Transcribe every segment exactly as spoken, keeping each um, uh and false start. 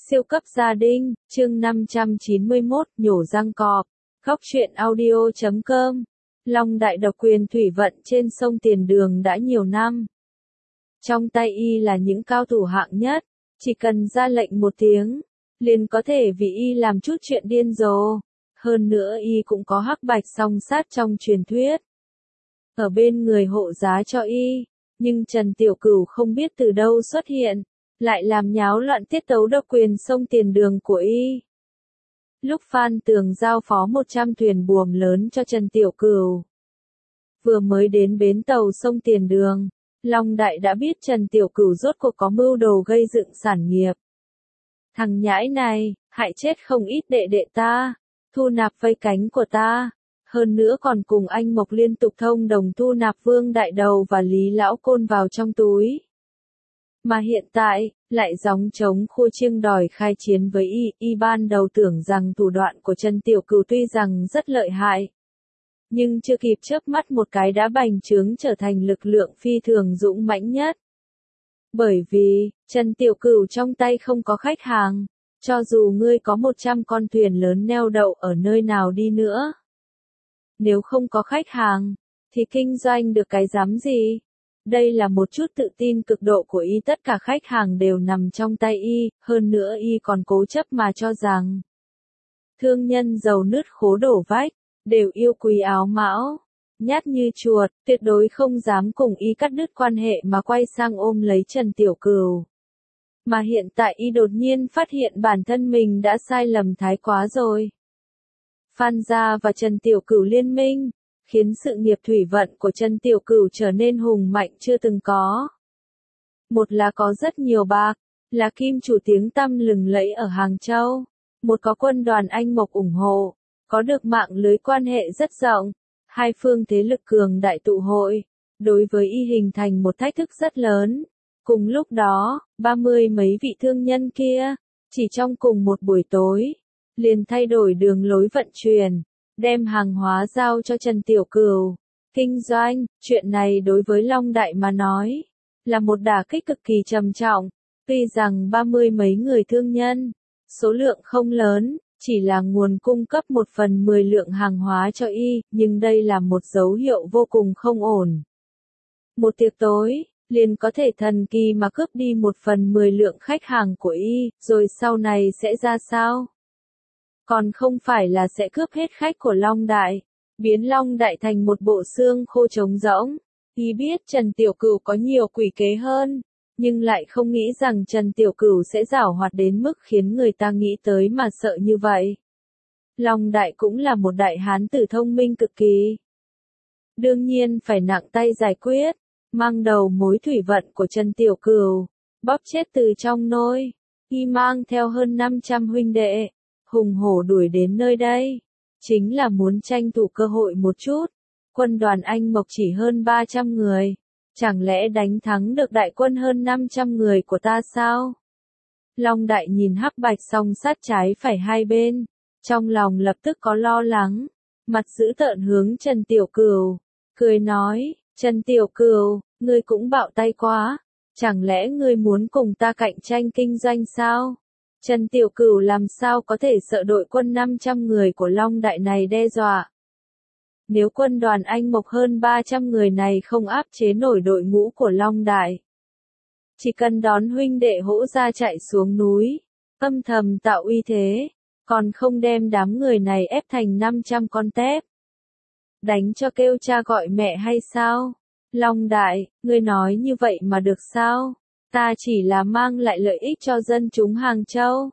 Siêu cấp gia đình, chương năm trăm chín mươi mốt, nhổ răng cọp. Góc truyện audio chấm com. Long Đại độc quyền thủy vận trên sông Tiền Đường đã nhiều năm. Trong tay y là những cao thủ hạng nhất, chỉ cần ra lệnh một tiếng, liền có thể vì y làm chút chuyện điên rồ. Hơn nữa y cũng có hắc bạch song sát trong truyền thuyết. Ở bên người hộ giá cho y, nhưng Trần Tiểu Cửu không biết từ đâu xuất hiện, lại làm nháo loạn tiết tấu độc quyền sông Tiền Đường của y. Lúc Phan Tường giao phó một trăm thuyền buồm lớn cho Trần Tiểu Cửu, vừa mới đến bến tàu sông Tiền Đường, Long Đại đã biết Trần Tiểu Cửu rốt cuộc có mưu đồ gây dựng sản nghiệp. Thằng nhãi này, hại chết không ít đệ đệ ta, thu nạp vây cánh của ta, hơn nữa còn cùng anh Mộc liên tục thông đồng thu nạp Vương Đại Đầu và Lý Lão Côn vào trong túi. Mà hiện tại, lại gióng trống khua chiêng đòi khai chiến với y, y ban đầu tưởng rằng thủ đoạn của Trần Tiểu Cửu tuy rằng rất lợi hại, nhưng chưa kịp chớp mắt một cái đã bành trướng trở thành lực lượng phi thường dũng mãnh nhất. Bởi vì, Trần Tiểu Cửu trong tay không có khách hàng, cho dù ngươi có một trăm con thuyền lớn neo đậu ở nơi nào đi nữa. Nếu không có khách hàng, thì kinh doanh được cái dám gì? Đây là một chút tự tin cực độ của y, tất cả khách hàng đều nằm trong tay y, hơn nữa y còn cố chấp mà cho rằng thương nhân giàu nứt khố đổ vách, đều yêu quý áo mão, nhát như chuột, tuyệt đối không dám cùng y cắt đứt quan hệ mà quay sang ôm lấy Trần Tiểu Cửu. Mà hiện tại y đột nhiên phát hiện bản thân mình đã sai lầm thái quá rồi. Phan gia và Trần Tiểu Cửu liên minh, khiến sự nghiệp thủy vận của Trần Tiểu Cửu trở nên hùng mạnh chưa từng có. Một là có rất nhiều bạc, là kim chủ tiếng tăm lừng lẫy ở Hàng Châu, một có quân đoàn anh Mộc ủng hộ, có được mạng lưới quan hệ rất rộng, hai phương thế lực cường đại tụ hội, đối với y hình thành một thách thức rất lớn. Cùng lúc đó, ba mươi mấy vị thương nhân kia, chỉ trong cùng một buổi tối, liền thay đổi đường lối vận chuyển, đem hàng hóa giao cho Trần Tiểu Cửu. Kinh doanh, chuyện này đối với Long Đại mà nói, là một đả kích cực kỳ trầm trọng. Tuy rằng ba mươi mấy người thương nhân, số lượng không lớn, chỉ là nguồn cung cấp một phần mười lượng hàng hóa cho y, nhưng đây là một dấu hiệu vô cùng không ổn. Một tiệc tối, liền có thể thần kỳ mà cướp đi một phần mười lượng khách hàng của y, rồi sau này sẽ ra sao? Còn không phải là sẽ cướp hết khách của Long Đại, biến Long Đại thành một bộ xương khô trống rỗng. Y biết Trần Tiểu Cửu có nhiều quỷ kế hơn, nhưng lại không nghĩ rằng Trần Tiểu Cửu sẽ giảo hoạt đến mức khiến người ta nghĩ tới mà sợ như vậy. Long Đại cũng là một đại hán tử thông minh cực kỳ. Đương nhiên phải nặng tay giải quyết, mang đầu mối thủy vận của Trần Tiểu Cửu, bóp chết từ trong nôi. Y mang theo hơn năm trăm huynh đệ, hùng hổ đuổi đến nơi đây, chính là muốn tranh thủ cơ hội một chút. Quân đoàn anh Mộc chỉ hơn ba trăm người, chẳng lẽ đánh thắng được đại quân hơn năm trăm người của ta sao? Long Đại nhìn hắc bạch song sát trái phải hai bên, trong lòng lập tức có lo lắng, mặt dữ tợn hướng Trần Tiểu Cửu, cười nói, Trần Tiểu Cửu, ngươi cũng bạo tay quá, chẳng lẽ ngươi muốn cùng ta cạnh tranh kinh doanh sao? Trần Tiểu Cửu làm sao có thể sợ đội quân năm trăm người của Long Đại này đe dọa? Nếu quân đoàn anh Mộc hơn ba trăm người này không áp chế nổi đội ngũ của Long Đại, chỉ cần đón huynh đệ hỗ ra chạy xuống núi, âm thầm tạo uy thế, còn không đem đám người này ép thành năm trăm con tép, đánh cho kêu cha gọi mẹ hay sao? Long Đại, ngươi nói như vậy mà được sao? Ta chỉ là mang lại lợi ích cho dân chúng Hàng Châu,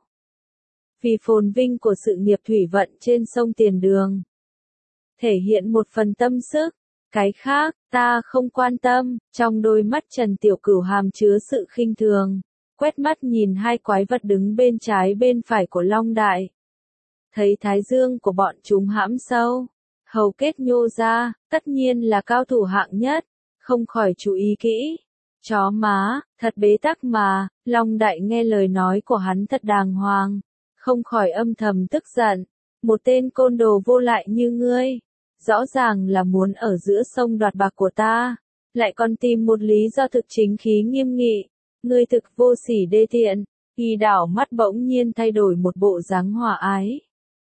vì phồn vinh của sự nghiệp thủy vận trên sông Tiền Đường, thể hiện một phần tâm sức, cái khác, ta không quan tâm. Trong đôi mắt Trần Tiểu Cửu hàm chứa sự khinh thường, quét mắt nhìn hai quái vật đứng bên trái bên phải của Long Đại. Thấy thái dương của bọn chúng hãm sâu, hầu kết nhô ra, tất nhiên là cao thủ hạng nhất, không khỏi chú ý kỹ. Chó má, thật bế tắc mà. Long Đại nghe lời nói của hắn thật đàng hoàng, không khỏi âm thầm tức giận. Một tên côn đồ vô lại như ngươi, rõ ràng là muốn ở giữa sông đoạt bạc của ta, lại còn tìm một lý do thực chính khí nghiêm nghị. Ngươi thực vô sỉ đê tiện, Y đảo mắt bỗng nhiên thay đổi một bộ dáng hòa ái.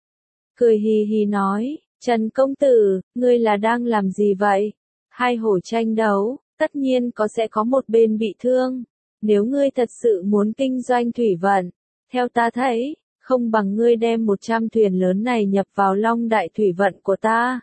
Cười hì hì nói, Trần công tử, ngươi là đang làm gì vậy? Hai hổ tranh đấu, tất nhiên có sẽ có một bên bị thương. Nếu ngươi thật sự muốn kinh doanh thủy vận, theo ta thấy, không bằng ngươi đem một trăm thuyền lớn này nhập vào long đại thủy vận của ta.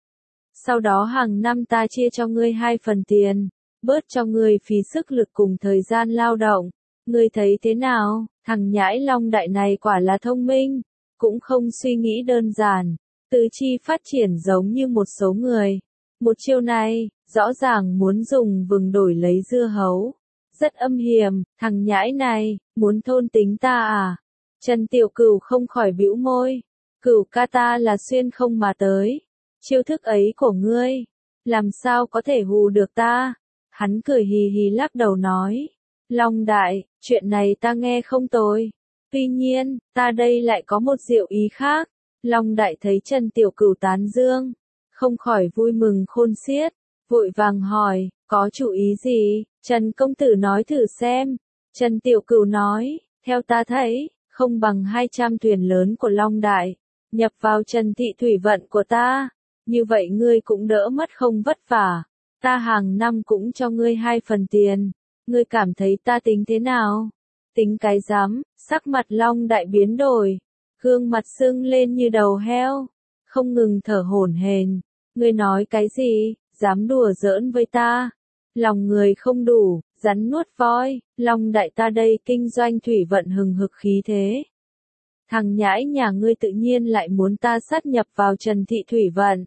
Sau đó hàng năm ta chia cho ngươi hai phần tiền, bớt cho ngươi phí sức lực cùng thời gian lao động. Ngươi thấy thế nào? Thằng nhãi long đại này quả là thông minh, cũng không suy nghĩ đơn giản, tứ chi phát triển giống như một số người. Một chiêu này, rõ ràng muốn dùng vừng đổi lấy dưa hấu. Rất âm hiểm, thằng nhãi này, muốn thôn tính ta à? Trần Tiểu Cửu không khỏi bĩu môi. Cửu ca ta là xuyên không mà tới. Chiêu thức ấy của ngươi, làm sao có thể hù được ta? Hắn cười hì hì lắc đầu nói. Long đại, chuyện này ta nghe không tồi. Tuy nhiên, ta đây lại có một diệu ý khác. Long đại thấy Trần Tiểu Cửu tán dương, không khỏi vui mừng khôn xiết, vội vàng hỏi, có chủ ý gì? Trần công tử nói thử xem. Trần Tiểu Cửu nói, theo ta thấy, không bằng hai trăm thuyền lớn của Long đại, nhập vào Trần thị thủy vận của ta. Như vậy ngươi cũng đỡ mất không vất vả. Ta hàng năm cũng cho ngươi hai phần tiền. Ngươi cảm thấy ta tính thế nào? Tính cái dám, sắc mặt Long đại biến đổi, gương mặt sưng lên như đầu heo, không ngừng thở hổn hển. Ngươi nói cái gì? Dám đùa giỡn với ta? Lòng người không đủ, rắn nuốt voi. Long đại ta đây kinh doanh thủy vận hừng hực khí thế. Thằng nhãi nhà ngươi tự nhiên lại muốn ta sát nhập vào Trần thị thủy vận.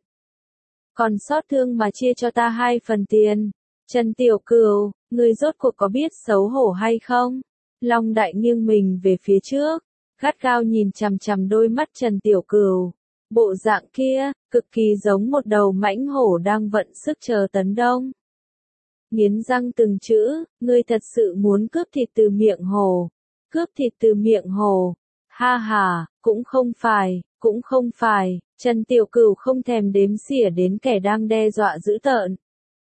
Còn xót thương mà chia cho ta hai phần tiền. Trần Tiểu Cửu, ngươi rốt cuộc có biết xấu hổ hay không? Long đại nghiêng mình về phía trước, gắt gao nhìn chằm chằm đôi mắt Trần Tiểu Cửu. Bộ dạng kia, cực kỳ giống một đầu mãnh hổ đang vận sức chờ tấn công. Nghiến răng từng chữ, ngươi thật sự muốn cướp thịt từ miệng hổ. Cướp thịt từ miệng hổ. Ha ha, cũng không phải, cũng không phải. Trần Tiểu Cửu không thèm đếm xỉa đến kẻ đang đe dọa dữ tợn.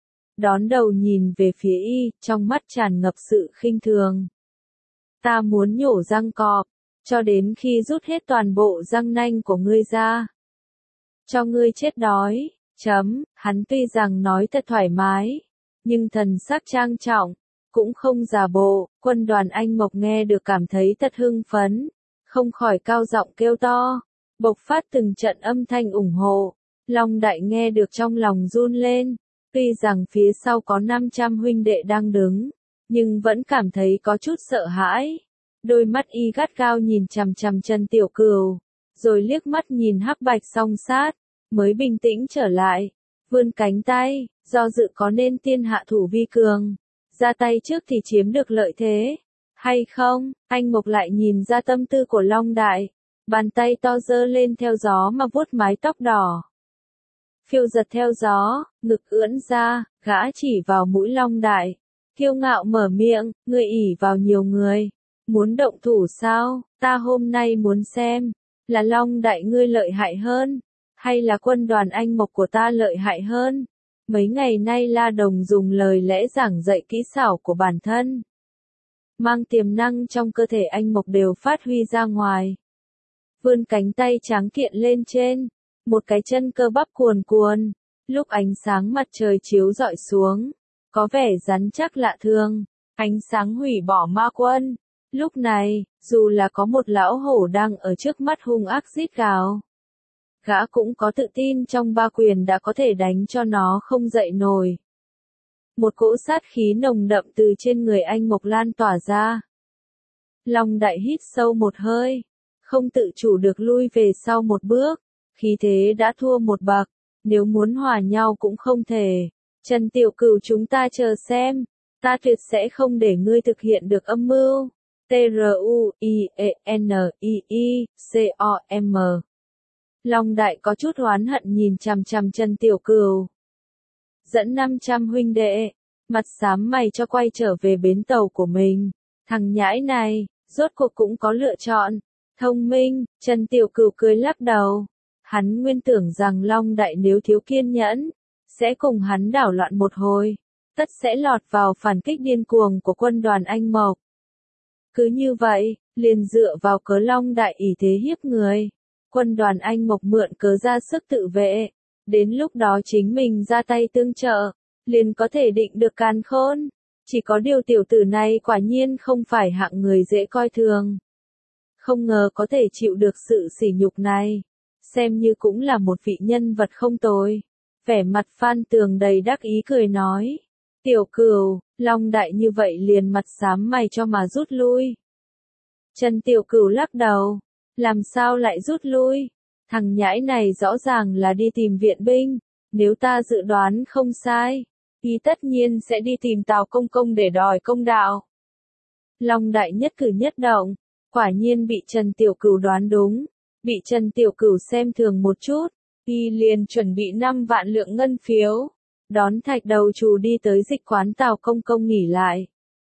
Đón đầu nhìn về phía y, trong mắt tràn ngập sự khinh thường. Ta muốn nhổ răng cọp, cho đến khi rút hết toàn bộ răng nanh của ngươi ra. Cho ngươi chết đói, chấm, hắn tuy rằng nói thật thoải mái, nhưng thần sắc trang trọng, cũng không giả bộ. Quân đoàn Anh Mộc nghe được cảm thấy thật hưng phấn, không khỏi cao giọng kêu to, bộc phát từng trận âm thanh ủng hộ. Long đại nghe được trong lòng run lên, tuy rằng phía sau có năm trăm huynh đệ đang đứng, nhưng vẫn cảm thấy có chút sợ hãi. Đôi mắt y gắt gao nhìn chằm chằm Trần Tiểu Cửu, rồi liếc mắt nhìn Hắc Bạch Song Sát, mới bình tĩnh trở lại, vươn cánh tay, do dự có nên tiên hạ thủ vi cường, ra tay trước thì chiếm được lợi thế, hay không? Anh Mộc lại nhìn ra tâm tư của Long đại, bàn tay to giơ lên theo gió mà vuốt mái tóc đỏ. Phiêu giật theo gió, ngực ưỡn ra, gã chỉ vào mũi Long đại, kiêu ngạo mở miệng, ngươi ỷ vào nhiều người, muốn động thủ sao? Ta hôm nay muốn xem, là Long đại ngươi lợi hại hơn, hay là quân đoàn Anh Mộc của ta lợi hại hơn? Mấy ngày nay La Đồng dùng lời lẽ giảng dạy kỹ xảo của bản thân, mang tiềm năng trong cơ thể Anh Mộc đều phát huy ra ngoài. Vươn cánh tay tráng kiện lên trên, một cái chân cơ bắp cuồn cuồn, lúc ánh sáng mặt trời chiếu rọi xuống, có vẻ rắn chắc lạ thường, ánh sáng hủy bỏ ma quân. Lúc này, dù là có một lão hổ đang ở trước mắt hung ác rít gào, gã cũng có tự tin trong ba quyền đã có thể đánh cho nó không dậy nổi. Một cỗ sát khí nồng đậm từ trên người Anh Mộc lan tỏa ra. Long đại hít sâu một hơi, không tự chủ được lui về sau một bước, khí thế đã thua một bậc, nếu muốn hòa nhau cũng không thể. Trần Tiểu Cửu, chúng ta chờ xem, ta tuyệt sẽ không để ngươi thực hiện được âm mưu. T R U I E N I I C O M. Long đại có chút oán hận nhìn chằm chằm Trần Tiểu Cửu. Dẫn năm trăm huynh đệ, mặt xám mày cho quay trở về bến tàu của mình. Thằng nhãi này, rốt cuộc cũng có lựa chọn. Thông minh, Trần Tiểu Cửu cười lắc đầu. Hắn nguyên tưởng rằng Long đại nếu thiếu kiên nhẫn, sẽ cùng hắn đảo loạn một hồi, tất sẽ lọt vào phản kích điên cuồng của quân đoàn Anh Mộc. Cứ như vậy, liền dựa vào cớ Long Đại ỷ thế hiếp người. Quân đoàn Anh Mộc mượn cớ ra sức tự vệ. Đến lúc đó chính mình ra tay tương trợ, liền có thể định được càn khôn. Chỉ có điều tiểu tử này quả nhiên không phải hạng người dễ coi thường. Không ngờ có thể chịu được sự sỉ nhục này. Xem như cũng là một vị nhân vật không tồi. Vẻ mặt Phan Tường đầy đắc ý cười nói. Tiểu Cửu, Long Đại như vậy liền mặt xám mày cho mà rút lui. Trần Tiểu Cửu lắc đầu. Làm sao lại rút lui? Thằng nhãi này rõ ràng là đi tìm viện binh. Nếu ta dự đoán không sai, y tất nhiên sẽ đi tìm Tào Công Công để đòi công đạo. Long Đại nhất cử nhất động, quả nhiên bị Trần Tiểu Cửu đoán đúng. Bị Trần Tiểu Cửu xem thường một chút, y liền chuẩn bị năm vạn lượng ngân phiếu. Đón Thạch Đầu Trù đi tới dịch quán Tào Công Công nghỉ lại.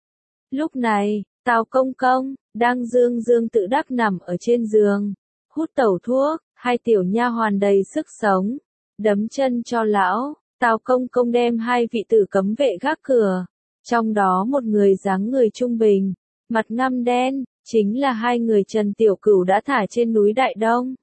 Lúc này, Tào Công Công đang dương dương tự đắc nằm ở trên giường, hút tẩu thuốc, hai tiểu nha hoàn đầy sức sống, đấm chân cho lão. Tào Công Công đem hai vị tử cấm vệ gác cửa, trong đó một người dáng người trung bình, mặt ngăm đen, chính là hai người Trần Tiểu Cửu đã thả trên núi Đại Đông.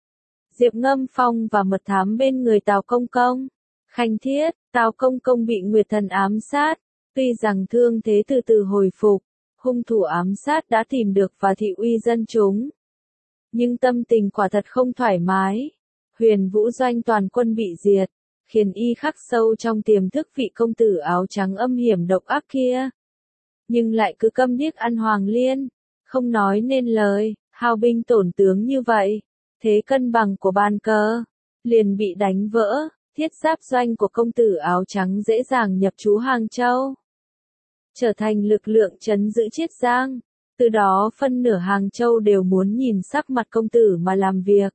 Diệp Ngâm Phong và mật thám bên người Tào Công Công. Khanh thiết, Tào Công Công bị Nguyệt Thần ám sát, tuy rằng thương thế từ từ hồi phục, hung thủ ám sát đã tìm được và thị uy dân chúng. Nhưng tâm tình quả thật không thoải mái. Huyền Vũ doanh toàn quân bị diệt, khiến y khắc sâu trong tiềm thức vị công tử áo trắng âm hiểm độc ác kia. Nhưng lại cứ câm điếc ăn Hoàng Liên, không nói nên lời, hao binh tổn tướng như vậy, thế cân bằng của bàn cờ liền bị đánh vỡ. Thiết giáp doanh của công tử áo trắng dễ dàng nhập trú Hàng Châu, trở thành lực lượng trấn giữ Chiết Giang. Từ đó phân nửa Hàng Châu đều muốn nhìn sắc mặt công tử mà làm việc.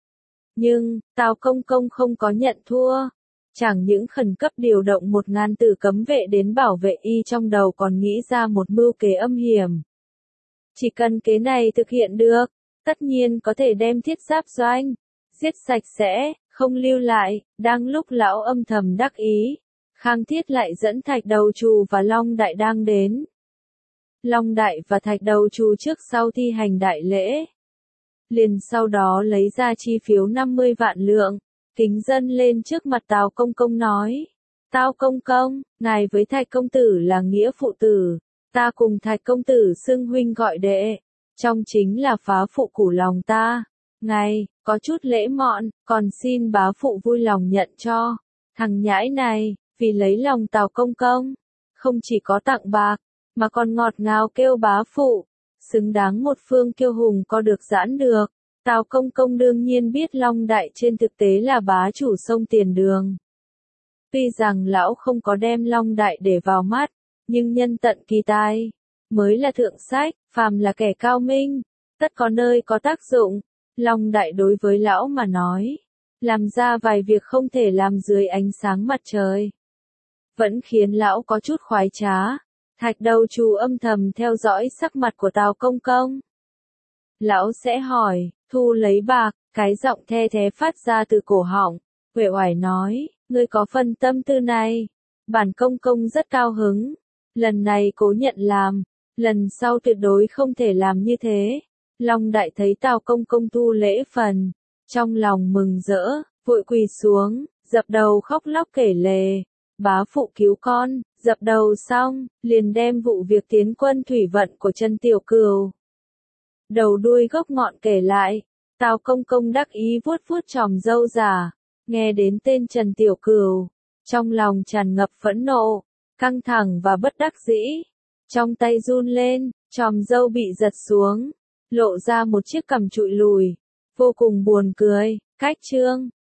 Nhưng, Tào Công Công không có nhận thua. Chẳng những khẩn cấp điều động một ngàn tử cấm vệ đến bảo vệ y, trong đầu còn nghĩ ra một mưu kế âm hiểm. Chỉ cần kế này thực hiện được, tất nhiên có thể đem thiết giáp doanh giết sạch sẽ, không lưu lại. Đang lúc lão âm thầm đắc ý, Khang Thiết lại dẫn Thạch Đầu Trù và Long Đại đang đến. Long Đại và Thạch Đầu Trù trước sau thi hành đại lễ, liền sau đó lấy ra chi phiếu năm mươi vạn lượng, kính dâng lên trước mặt Tào Công Công nói. Tào Công Công, ngài với Thạch Công Tử là nghĩa phụ tử, ta cùng Thạch Công Tử xưng huynh gọi đệ, trong chính là phá phụ củ lòng ta. Ngài, có chút lễ mọn, còn xin bá phụ vui lòng nhận cho. Thằng nhãi này, vì lấy lòng Tào Công Công, không chỉ có tặng bạc, mà còn ngọt ngào kêu bá phụ, xứng đáng một phương kiêu hùng có được giãn được. Tào Công Công đương nhiên biết Long Đại trên thực tế là bá chủ sông Tiền Đường. Tuy rằng lão không có đem Long Đại để vào mắt, nhưng nhân tận kỳ tài, mới là thượng sách, phàm là kẻ cao minh, tất có nơi có tác dụng. Long Đại đối với lão mà nói, làm ra vài việc không thể làm dưới ánh sáng mặt trời, vẫn khiến lão có chút khoái trá. Thạch Đầu Trù âm thầm theo dõi sắc mặt của Tào Công Công. Lão sẽ hỏi, thu lấy bạc, cái giọng the thé phát ra từ cổ họng, uể oải nói, ngươi có phần tâm tư này, bản Công Công rất cao hứng, lần này cố nhận làm, lần sau tuyệt đối không thể làm như thế. Long Đại thấy Tào Công Công thu lễ phần, trong lòng mừng rỡ, vội quỳ xuống, dập đầu khóc lóc kể lể. Bá phụ cứu con, dập đầu xong, liền đem vụ việc tiến quân thủy vận của Trần Tiểu Cửu đầu đuôi gốc ngọn kể lại. Tào Công Công đắc ý vuốt vuốt chòm râu giả, nghe đến tên Trần Tiểu Cửu, trong lòng tràn ngập phẫn nộ, căng thẳng và bất đắc dĩ, trong tay run lên, chòm râu bị giật xuống, lộ ra một chiếc cằm trụi lùi, vô cùng buồn cười. Cách chương